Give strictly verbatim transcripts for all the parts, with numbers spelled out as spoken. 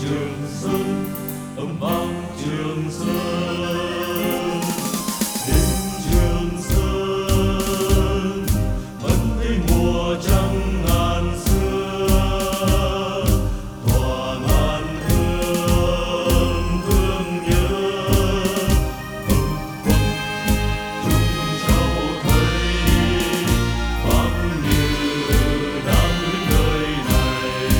Trường Sơn, âm vang Trường Sơn. Đêm Trường Sơn vẫn thấy mùa trăng ngàn xưa, tỏa ngàn hương thương nhớ. Hồng quân chung trao thấy bác như đang đến nơi này.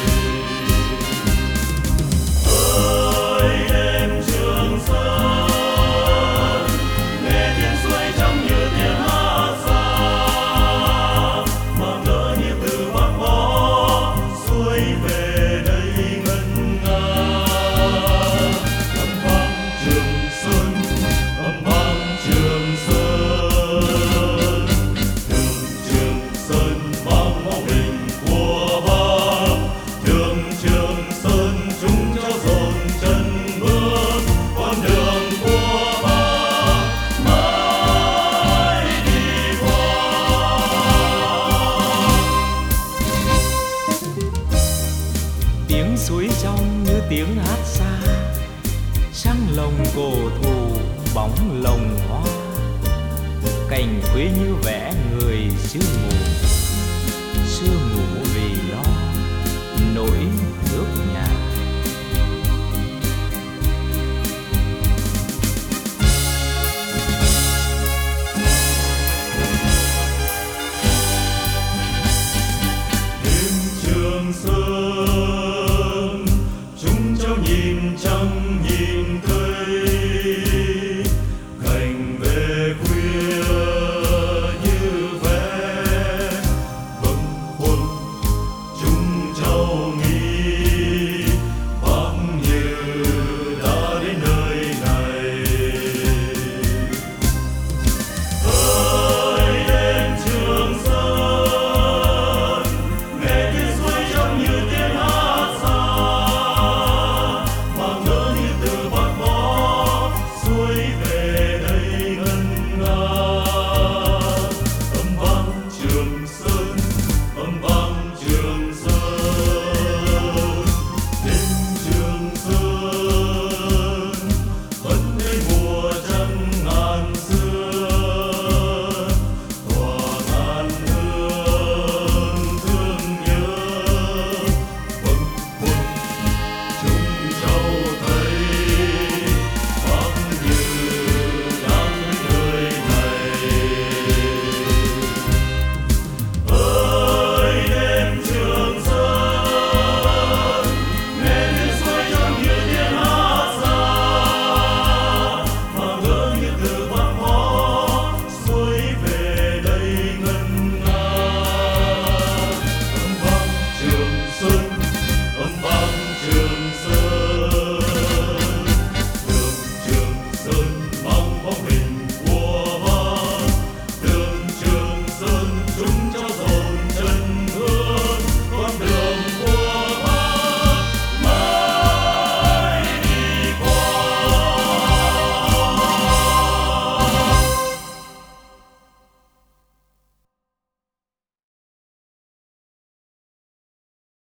Ơi đêm Trường Sơn, nghe tiếng suối trong như tiếng hát xa, mà ngỡ như từ Bắc Bó xuôi về đây ngân nga. Âm vang Trường Sơn, âm vang Trường Sơn, đường Trường Sơn mang máu mình của Bác. Đường Trường Sơn chúng cháu dồn chân bước, con đường của Bác mãi đi qua. Tiếng suối trong như tiếng hát xa, trăng lồng cổ thụ bóng lồng hoa, cành quế như vẽ người sương mù, sương mù vì lo nỗi ước